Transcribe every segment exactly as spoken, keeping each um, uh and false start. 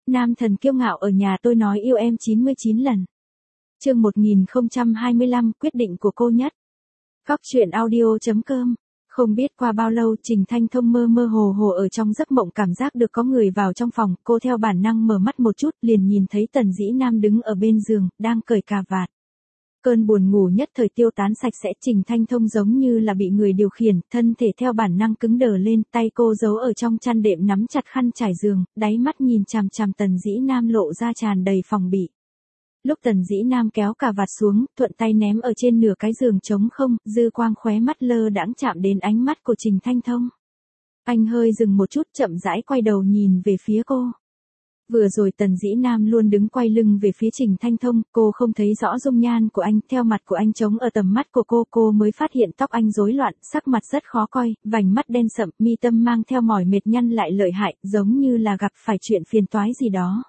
Nam thần kiêu ngạo ở nhà tôi nói yêu em chín mươi chín lần. Chương một nghìn không trăm hai mươi lăm, quyết định của cô nhất. Góc truyện audio.com. Không biết qua bao lâu Trình Thanh Thông mơ mơ hồ hồ ở trong giấc mộng cảm giác được có người vào trong phòng, cô theo bản năng mở mắt một chút liền nhìn thấy Tần Dĩ Nam đứng ở bên giường, đang cởi cà vạt. Cơn buồn ngủ nhất thời tiêu tán sạch sẽ, Trình Thanh Thông giống như là bị người điều khiển, thân thể theo bản năng cứng đờ lên, tay cô giấu ở trong chăn đệm nắm chặt khăn trải giường, đáy mắt nhìn chằm chằm Tần Dĩ Nam lộ ra tràn đầy phòng bị. Lúc Tần Dĩ Nam kéo cà vạt xuống, thuận tay ném ở trên nửa cái giường trống không, dư quang khóe mắt lơ đãng chạm đến ánh mắt của Trình Thanh Thông. Anh hơi dừng một chút, chậm rãi quay đầu nhìn về phía cô. Vừa rồi Tần Dĩ Nam luôn đứng quay lưng về phía Trình Thanh Thông, cô không thấy rõ dung nhan của anh, theo mặt của anh trống ở tầm mắt của cô, cô mới phát hiện tóc anh rối loạn, sắc mặt rất khó coi, vành mắt đen sậm, mi tâm mang theo mỏi mệt nhăn lại lợi hại, giống như là gặp phải chuyện phiền toái gì đó.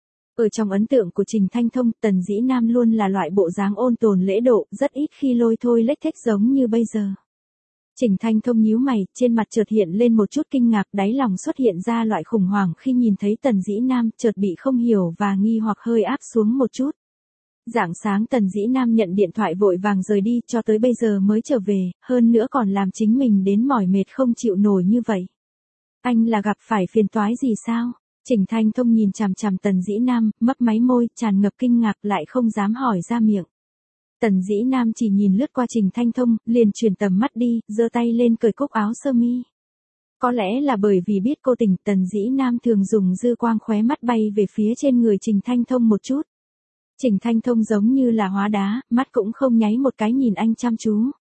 Ở trong ấn tượng của Trình Thanh Thông, Tần Dĩ Nam luôn là loại bộ dáng ôn tồn lễ độ, rất ít khi lôi thôi lếch thếch giống như bây giờ. Trình Thanh Thông nhíu mày, trên mặt chợt hiện lên một chút kinh ngạc, đáy lòng xuất hiện ra loại khủng hoảng khi nhìn thấy Tần Dĩ Nam, chợt bị không hiểu và nghi hoặc hơi áp xuống một chút. Rạng sáng Tần Dĩ Nam nhận điện thoại vội vàng rời đi, cho tới bây giờ mới trở về, hơn nữa còn làm chính mình đến mỏi mệt không chịu nổi như vậy. Anh là gặp phải phiền toái gì sao? Trình Thanh Thông nhìn chằm chằm Tần Dĩ Nam, mấp máy môi, tràn ngập kinh ngạc lại không dám hỏi ra miệng. Tần Dĩ Nam chỉ nhìn lướt qua Trình Thanh Thông, liền chuyển tầm mắt đi, giơ tay lên cởi cúc áo sơ mi. Có lẽ là bởi vì biết cô tỉnh, Tần Dĩ Nam thường dùng dư quang khóe mắt bay về phía trên người Trình Thanh Thông một chút. Trình Thanh Thông giống như là hóa đá, mắt cũng không nháy một cái nhìn anh chăm chú.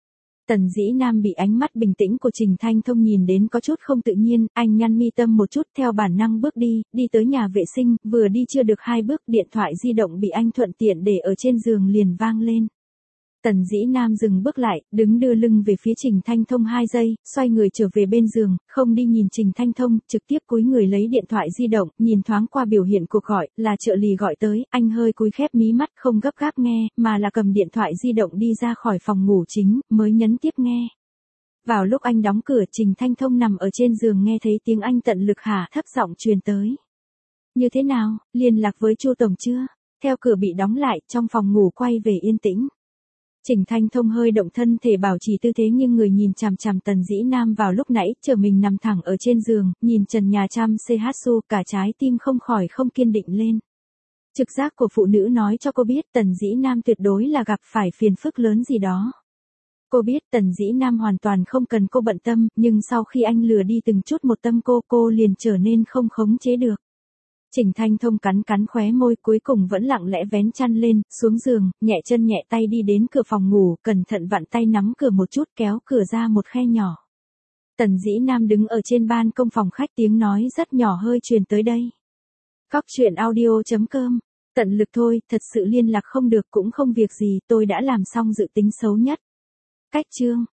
Tần Dĩ Nam bị ánh mắt bình tĩnh của Trình Thanh Thông nhìn đến có chút không tự nhiên, anh nhăn mi tâm một chút theo bản năng bước đi, đi tới nhà vệ sinh, vừa đi chưa được hai bước điện thoại di động bị anh thuận tiện để ở trên giường liền vang lên. Tần Dĩ Nam dừng bước lại, đứng đưa lưng về phía Trình Thanh Thông hai giây, xoay người trở về bên giường, không đi nhìn Trình Thanh Thông, trực tiếp cúi người lấy điện thoại di động, nhìn thoáng qua biểu hiện cuộc gọi, là trợ lý gọi tới, anh hơi cúi khép mí mắt không gấp gáp nghe, mà là cầm điện thoại di động đi ra khỏi phòng ngủ chính, mới nhấn tiếp nghe. Vào lúc anh đóng cửa, Trình Thanh Thông nằm ở trên giường nghe thấy tiếng anh tận lực hả thấp giọng truyền tới. Như thế nào, liên lạc với Chu tổng chưa? Theo cửa bị đóng lại, trong phòng ngủ quay về yên tĩnh. Trình Thanh Thông hơi động thân thể bảo trì tư thế nhưng người nhìn chằm chằm Tần Dĩ Nam vào lúc nãy, chờ mình nằm thẳng ở trên giường, nhìn trần nhà chăm chu, cả trái tim không khỏi không kiên định lên. Trực giác của phụ nữ nói cho cô biết Tần Dĩ Nam tuyệt đối là gặp phải phiền phức lớn gì đó. Cô biết Tần Dĩ Nam hoàn toàn không cần cô bận tâm, nhưng sau khi anh lừa đi từng chút một tâm cô, cô liền trở nên không khống chế được. Trình Thanh Thông cắn cắn khóe môi, cuối cùng vẫn lặng lẽ vén chăn lên, xuống giường, nhẹ chân nhẹ tay đi đến cửa phòng ngủ, cẩn thận vặn tay nắm cửa một chút, kéo cửa ra một khe nhỏ. Tần Dĩ Nam đứng ở trên ban công phòng khách, tiếng nói rất nhỏ hơi truyền tới đây. Góc truyện audio.com. Tận lực thôi, thật sự liên lạc không được cũng không việc gì, tôi đã làm xong dự tính xấu nhất. Cách chương.